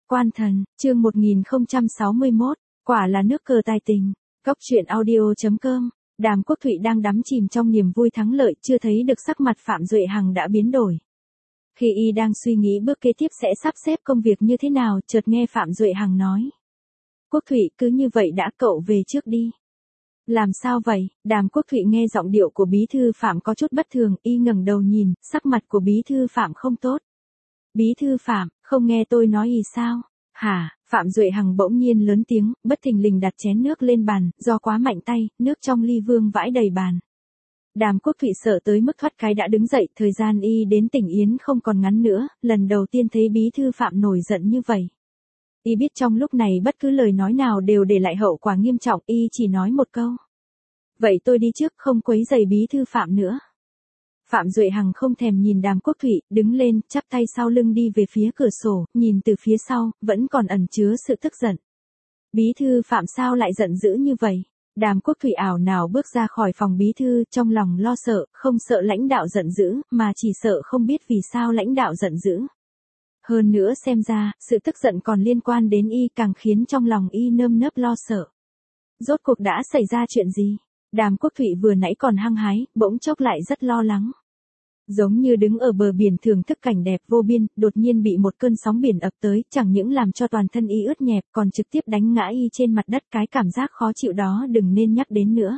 Quan thần, chương 1061, quả là nước cờ tài tình. Góc truyện audio.com. Đàm Quốc Thụy đang đắm chìm trong niềm vui thắng lợi, chưa thấy được sắc mặt Phạm Duệ Hằng đã biến đổi. Khi y đang suy nghĩ bước kế tiếp sẽ sắp xếp công việc như thế nào, chợt nghe Phạm Duệ Hằng nói. Quốc Thụy, cứ như vậy đã, cậu về trước đi. Làm sao vậy? Đàm Quốc Thụy nghe giọng điệu của bí thư Phạm có chút bất thường, y ngẩng đầu nhìn, sắc mặt của bí thư Phạm không tốt. Bí thư Phạm, không nghe tôi nói gì sao? Hả? Phạm Duệ Hằng bỗng nhiên lớn tiếng, bất thình lình đặt chén nước lên bàn, do quá mạnh tay, nước trong ly vương vãi đầy bàn. Đàm Quốc Thụy sợ tới mức thoát cái đã đứng dậy, thời gian y đến tỉnh Yến không còn ngắn nữa, lần đầu tiên thấy bí thư Phạm nổi giận như vậy. Y biết trong lúc này bất cứ lời nói nào đều để lại hậu quả nghiêm trọng, y chỉ nói một câu. Vậy tôi đi trước, không quấy rầy bí thư Phạm nữa. Phạm Duệ Hằng không thèm nhìn Đàm Quốc Thụy, đứng lên, chắp tay sau lưng đi về phía cửa sổ, nhìn từ phía sau, vẫn còn ẩn chứa sự tức giận. Bí thư Phạm sao lại giận dữ như vậy? Đàm Quốc Thụy ảo nào bước ra khỏi phòng bí thư, trong lòng lo sợ, không sợ lãnh đạo giận dữ, mà chỉ sợ không biết vì sao lãnh đạo giận dữ. Hơn nữa xem ra, sự tức giận còn liên quan đến y, càng khiến trong lòng y nơm nớp lo sợ. Rốt cuộc đã xảy ra chuyện gì? Đàm Quốc Thụy vừa nãy còn hăng hái, bỗng chốc lại rất lo lắng. Giống như đứng ở bờ biển thưởng thức cảnh đẹp vô biên, đột nhiên bị một cơn sóng biển ập tới, chẳng những làm cho toàn thân y ướt nhẹp, còn trực tiếp đánh ngã y trên mặt đất, cái cảm giác khó chịu đó đừng nên nhắc đến nữa.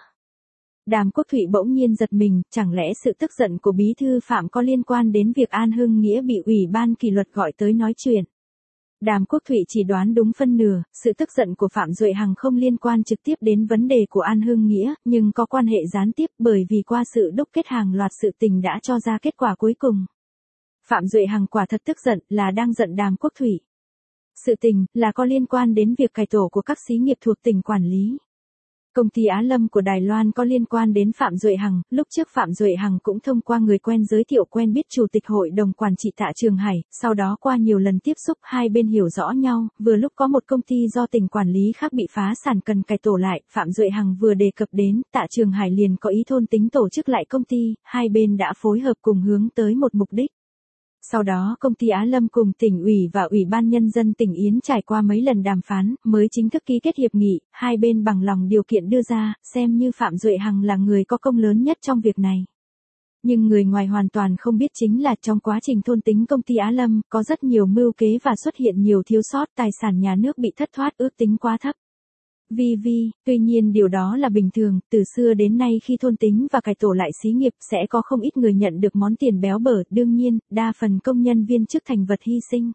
Đàm Quốc Thụy bỗng nhiên giật mình, chẳng lẽ sự tức giận của bí thư Phạm có liên quan đến việc An Hưng Nghĩa bị Ủy ban kỷ luật gọi tới nói chuyện? Đàm Quốc Thụy chỉ đoán đúng phân nửa, sự tức giận của Phạm Duệ Hằng không liên quan trực tiếp đến vấn đề của An Hưng Nghĩa, nhưng có quan hệ gián tiếp bởi vì qua sự đúc kết hàng loạt sự tình đã cho ra kết quả cuối cùng. Phạm Duệ Hằng quả thật tức giận, là đang giận Đàm Quốc Thụy. Sự tình là có liên quan đến việc cải tổ của các xí nghiệp thuộc tỉnh quản lý. Công ty Á Lâm của Đài Loan có liên quan đến Phạm Duệ Hằng, lúc trước Phạm Duệ Hằng cũng thông qua người quen giới thiệu quen biết Chủ tịch Hội đồng Quản trị Tạ Trường Hải, sau đó qua nhiều lần tiếp xúc hai bên hiểu rõ nhau, vừa lúc có một công ty do tỉnh quản lý khác bị phá sản cần cải tổ lại, Phạm Duệ Hằng vừa đề cập đến, Tạ Trường Hải liền có ý thôn tính tổ chức lại công ty, hai bên đã phối hợp cùng hướng tới một mục đích. Sau đó công ty Á Lâm cùng tỉnh ủy và Ủy ban Nhân dân tỉnh Yến trải qua mấy lần đàm phán, mới chính thức ký kết hiệp nghị, hai bên bằng lòng điều kiện đưa ra, xem như Phạm Duệ Hằng là người có công lớn nhất trong việc này. Nhưng người ngoài hoàn toàn không biết chính là trong quá trình thôn tính công ty Á Lâm, có rất nhiều mưu kế và xuất hiện nhiều thiếu sót, tài sản nhà nước bị thất thoát, ước tính quá thấp. Tuy nhiên điều đó là bình thường, từ xưa đến nay khi thôn tính và cải tổ lại xí nghiệp sẽ có không ít người nhận được món tiền béo bở, đương nhiên, đa phần công nhân viên chức thành vật hy sinh.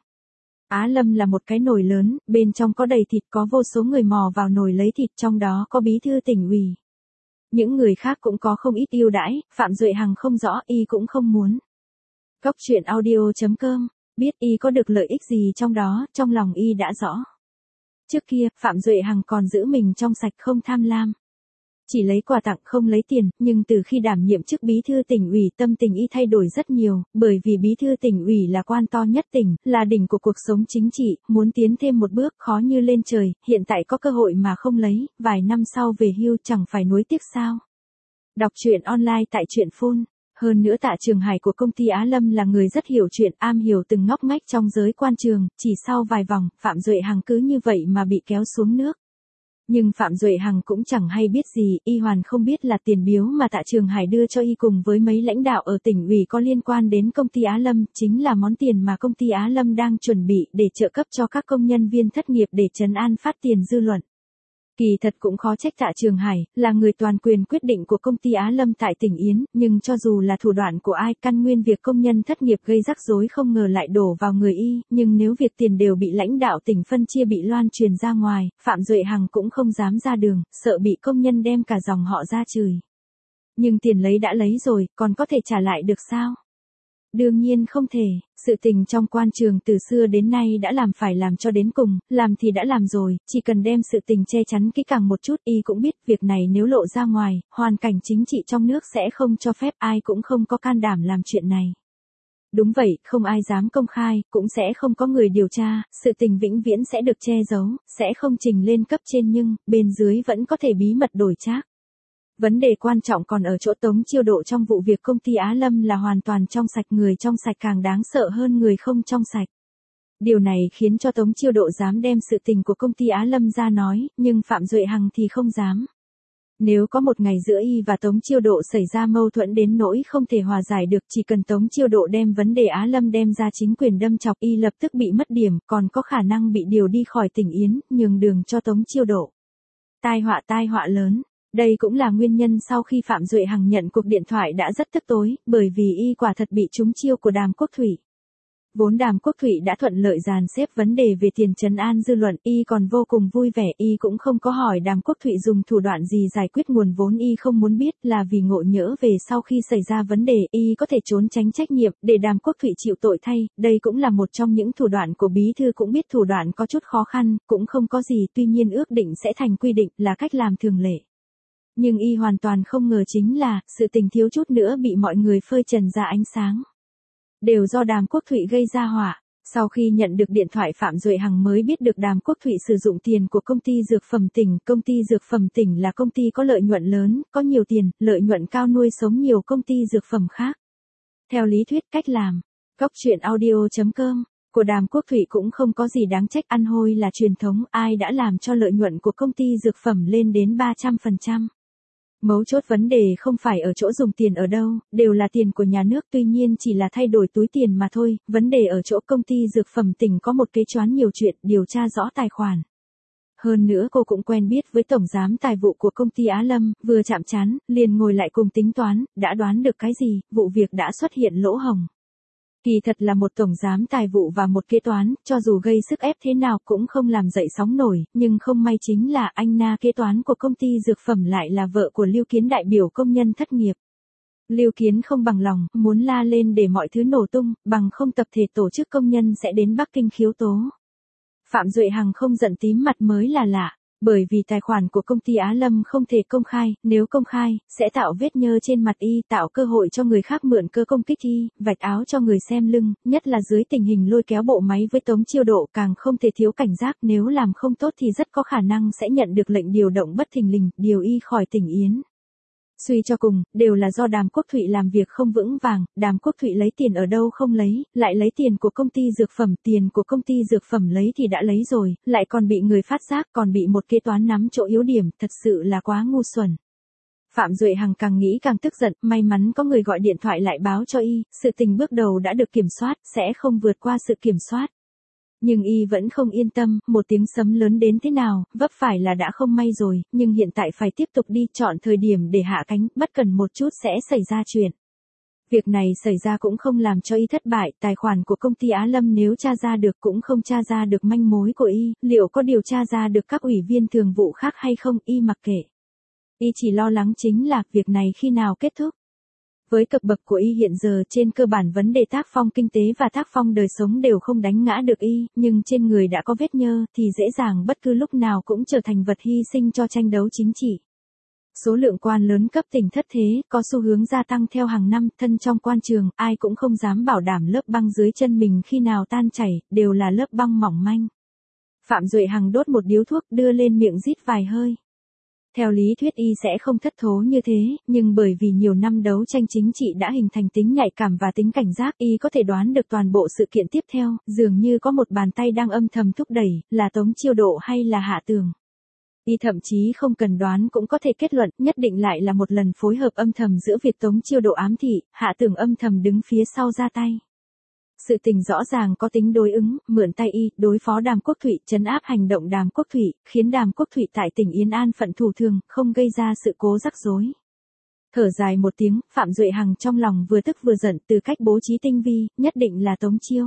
Á Lâm là một cái nồi lớn, bên trong có đầy thịt, có vô số người mò vào nồi lấy thịt, trong đó có bí thư tỉnh ủy. Những người khác cũng có không ít ưu đãi, Phạm Duệ Hằng không rõ, y cũng không muốn. Góc truyện audio.com, biết y có được lợi ích gì trong đó, trong lòng y đã rõ. Trước kia, Phạm Duệ Hằng còn giữ mình trong sạch không tham lam. Chỉ lấy quà tặng không lấy tiền, nhưng từ khi đảm nhiệm chức bí thư tỉnh ủy tâm tình y thay đổi rất nhiều, bởi vì bí thư tỉnh ủy là quan to nhất tỉnh, là đỉnh của cuộc sống chính trị, muốn tiến thêm một bước khó như lên trời, hiện tại có cơ hội mà không lấy, vài năm sau về hưu chẳng phải nuối tiếc sao. Đọc truyện online tại truyện phone. Hơn nữa Tạ Trường Hải của công ty Á Lâm là người rất hiểu chuyện, am hiểu từng ngóc ngách trong giới quan trường, chỉ sau vài vòng, Phạm Duệ Hằng cứ như vậy mà bị kéo xuống nước. Nhưng Phạm Duệ Hằng cũng chẳng hay biết gì, y hoàn không biết là tiền biếu mà Tạ Trường Hải đưa cho y cùng với mấy lãnh đạo ở tỉnh ủy có liên quan đến công ty Á Lâm, chính là món tiền mà công ty Á Lâm đang chuẩn bị để trợ cấp cho các công nhân viên thất nghiệp để trấn an phát tiền dư luận. Kỳ thật cũng khó trách Tạ Trường Hải, là người toàn quyền quyết định của công ty Á Lâm tại tỉnh Yến, nhưng cho dù là thủ đoạn của ai, căn nguyên việc công nhân thất nghiệp gây rắc rối không ngờ lại đổ vào người y, nhưng nếu việc tiền đều bị lãnh đạo tỉnh phân chia bị loan truyền ra ngoài, Phạm Duệ Hằng cũng không dám ra đường, sợ bị công nhân đem cả dòng họ ra chửi. Nhưng tiền lấy đã lấy rồi, còn có thể trả lại được sao? Đương nhiên không thể, sự tình trong quan trường từ xưa đến nay đã làm phải làm cho đến cùng, làm thì đã làm rồi, chỉ cần đem sự tình che chắn kỹ càng một chút, y cũng biết việc này nếu lộ ra ngoài, hoàn cảnh chính trị trong nước sẽ không cho phép, ai cũng không có can đảm làm chuyện này. Đúng vậy, không ai dám công khai, cũng sẽ không có người điều tra, sự tình vĩnh viễn sẽ được che giấu, sẽ không trình lên cấp trên nhưng, bên dưới vẫn có thể bí mật đổi trác. Vấn đề quan trọng còn ở chỗ Tống Chiêu Độ trong vụ việc công ty Á Lâm là hoàn toàn trong sạch, người trong sạch càng đáng sợ hơn người không trong sạch. Điều này khiến cho Tống Chiêu Độ dám đem sự tình của công ty Á Lâm ra nói, nhưng Phạm Duệ Hằng thì không dám. Nếu có một ngày giữa y và Tống Chiêu Độ xảy ra mâu thuẫn đến nỗi không thể hòa giải được, chỉ cần Tống Chiêu Độ đem vấn đề Á Lâm đem ra chính quyền đâm chọc, y lập tức bị mất điểm, còn có khả năng bị điều đi khỏi tỉnh Yến, nhường đường cho Tống Chiêu Độ. Tai họa lớn. Đây cũng là nguyên nhân sau khi Phạm Duệ Hằng nhận cuộc điện thoại đã rất tức tối, bởi vì y quả thật bị trúng chiêu của Đàm Quốc Thụy. Vốn Đàm Quốc Thụy đã thuận lợi dàn xếp vấn đề về tiền trấn an dư luận, y còn vô cùng vui vẻ, y cũng không có hỏi Đàm Quốc Thụy dùng thủ đoạn gì giải quyết nguồn vốn, y không muốn biết, là vì ngộ nhỡ về sau khi xảy ra vấn đề, y có thể trốn tránh trách nhiệm, để Đàm Quốc Thụy chịu tội thay, đây cũng là một trong những thủ đoạn của bí thư, cũng biết thủ đoạn có chút khó khăn, cũng không có gì, tuy nhiên ước định sẽ thành quy định, là cách làm thường lệ. Nhưng y hoàn toàn không ngờ chính là, sự tình thiếu chút nữa bị mọi người phơi trần ra ánh sáng. Đều do Đàm Quốc Thụy gây ra họa. Sau khi nhận được điện thoại, Phạm Duệ Hằng mới biết được Đàm Quốc Thụy sử dụng tiền của công ty Dược Phẩm Tỉnh. Công ty Dược Phẩm Tỉnh là công ty có lợi nhuận lớn, có nhiều tiền, lợi nhuận cao, nuôi sống nhiều công ty dược phẩm khác. Theo lý thuyết, cách làm Cóc truyện audio.com của Đàm Quốc Thụy cũng không có gì đáng trách, ăn hôi là truyền thống, ai đã làm cho lợi nhuận của công ty dược phẩm lên đến 300%. Mấu chốt vấn đề không phải ở chỗ dùng tiền ở đâu, đều là tiền của nhà nước, tuy nhiên chỉ là thay đổi túi tiền mà thôi, vấn đề ở chỗ công ty Dược Phẩm Tỉnh có một kế choán nhiều chuyện, điều tra rõ tài khoản. Hơn nữa cô cũng quen biết với tổng giám tài vụ của công ty Á Lâm, vừa chạm trán, liền ngồi lại cùng tính toán, đã đoán được cái gì, vụ việc đã xuất hiện lỗ hổng. Kỳ thật là một tổng giám tài vụ và một kế toán, cho dù gây sức ép thế nào cũng không làm dậy sóng nổi, nhưng không may chính là anh Na kế toán của công ty dược phẩm lại là vợ của Lưu Kiến, đại biểu công nhân thất nghiệp. Lưu Kiến không bằng lòng, muốn la lên để mọi thứ nổ tung, bằng không tập thể tổ chức công nhân sẽ đến Bắc Kinh khiếu tố. Phạm Duệ Hằng không giận tím mặt mới là lạ. Bởi vì tài khoản của công ty Á Lâm không thể công khai, nếu công khai, sẽ tạo vết nhơ trên mặt y, tạo cơ hội cho người khác mượn cơ công kích y, vạch áo cho người xem lưng, nhất là dưới tình hình lôi kéo bộ máy với Tống Chiêu Độ, càng không thể thiếu cảnh giác, nếu làm không tốt thì rất có khả năng sẽ nhận được lệnh điều động bất thình lình, điều y khỏi tỉnh Yến. Suy cho cùng, đều là do Đàm Quốc Thụy làm việc không vững vàng, Đàm Quốc Thụy lấy tiền ở đâu không lấy, lại lấy tiền của công ty dược phẩm, tiền của công ty dược phẩm lấy thì đã lấy rồi, lại còn bị người phát giác, còn bị một kế toán nắm chỗ yếu điểm, thật sự là quá ngu xuẩn. Phạm Duệ Hằng càng nghĩ càng tức giận, may mắn có người gọi điện thoại lại báo cho y, sự tình bước đầu đã được kiểm soát, sẽ không vượt qua sự kiểm soát. Nhưng y vẫn không yên tâm, một tiếng sấm lớn đến thế nào, vấp phải là đã không may rồi, nhưng hiện tại phải tiếp tục đi, chọn thời điểm để hạ cánh, bất cần một chút sẽ xảy ra chuyện. Việc này xảy ra cũng không làm cho y thất bại, tài khoản của công ty Á Lâm nếu tra ra được cũng không tra ra được manh mối của y, liệu có điều tra ra được các ủy viên thường vụ khác hay không, y mặc kệ. Y chỉ lo lắng chính là, việc này khi nào kết thúc. Với cấp bậc của y hiện giờ, trên cơ bản vấn đề tác phong kinh tế và tác phong đời sống đều không đánh ngã được y, nhưng trên người đã có vết nhơ, thì dễ dàng bất cứ lúc nào cũng trở thành vật hy sinh cho tranh đấu chính trị. Số lượng quan lớn cấp tỉnh thất thế, có xu hướng gia tăng theo hàng năm, thân trong quan trường, ai cũng không dám bảo đảm lớp băng dưới chân mình khi nào tan chảy, đều là lớp băng mỏng manh. Phạm Duệ Hằng đốt một điếu thuốc, đưa lên miệng rít vài hơi. Theo lý thuyết y sẽ không thất thố như thế, nhưng bởi vì nhiều năm đấu tranh chính trị đã hình thành tính nhạy cảm và tính cảnh giác, y có thể đoán được toàn bộ sự kiện tiếp theo, dường như có một bàn tay đang âm thầm thúc đẩy, là Tống Chiêu Độ hay là Hạ Tường. Y thậm chí không cần đoán cũng có thể kết luận, nhất định lại là một lần phối hợp âm thầm giữa việc Tống Chiêu Độ ám thị, Hạ Tường âm thầm đứng phía sau ra tay. Sự tình rõ ràng có tính đối ứng, mượn tay y, đối phó Đàm Quốc Thụy, trấn áp hành động Đàm Quốc Thụy, khiến Đàm Quốc Thụy tại tỉnh Yên An phận thủ thường, không gây ra sự cố rắc rối. Thở dài một tiếng, Phạm Duệ Hằng trong lòng vừa tức vừa giận, từ cách bố trí tinh vi, nhất định là Tống Chiêu.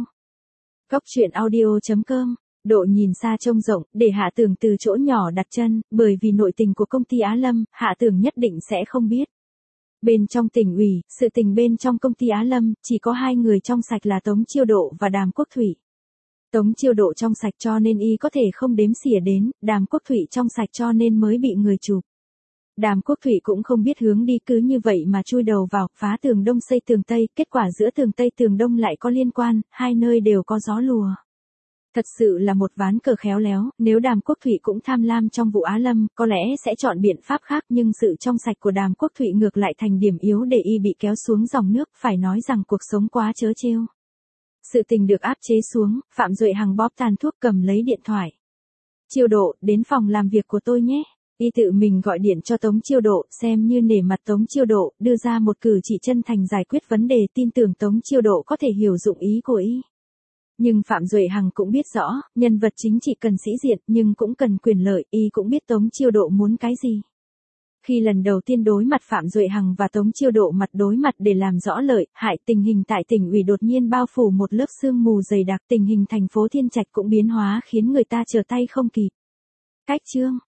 Cóc truyện audio.com Độ nhìn xa trông rộng, để Hạ Tường từ chỗ nhỏ đặt chân, bởi vì nội tình của công ty Á Lâm, Hạ Tường nhất định sẽ không biết. Bên trong tỉnh ủy, sự tình bên trong công ty Á Lâm, chỉ có hai người trong sạch là Tống Chiêu Độ và Đàm Quốc Thụy. Tống Chiêu Độ trong sạch cho nên y có thể không đếm xỉa đến, Đàm Quốc Thụy trong sạch cho nên mới bị người chụp. Đàm Quốc Thụy cũng không biết hướng đi, cứ như vậy mà chui đầu vào, phá tường đông xây tường tây, kết quả giữa tường tây tường đông lại có liên quan, hai nơi đều có gió lùa. Thật sự là một ván cờ khéo léo, nếu Đàm Quốc Thụy cũng tham lam trong vụ Á Lâm, có lẽ sẽ chọn biện pháp khác, nhưng sự trong sạch của Đàm Quốc Thụy ngược lại thành điểm yếu để y bị kéo xuống dòng nước, phải nói rằng cuộc sống quá trớ trêu. Sự tình được áp chế xuống, Phạm Duệ Hằng bóp tàn thuốc cầm lấy điện thoại. Chiêu Độ, đến phòng làm việc của tôi nhé. Y tự mình gọi điện cho Tống Chiêu Độ, xem như nể mặt Tống Chiêu Độ, đưa ra một cử chỉ chân thành giải quyết vấn đề, tin tưởng Tống Chiêu Độ có thể hiểu dụng ý của y. Nhưng Phạm Duệ Hằng cũng biết rõ, nhân vật chính trị cần sĩ diện nhưng cũng cần quyền lợi, y cũng biết Tống Chiêu Độ muốn cái gì. Khi lần đầu tiên đối mặt Phạm Duệ Hằng và Tống Chiêu Độ mặt đối mặt để làm rõ lợi, hại, tình hình tại tỉnh ủy đột nhiên bao phủ một lớp sương mù dày đặc, tình hình thành phố Thiên Trạch cũng biến hóa khiến người ta trở tay không kịp. Cách chương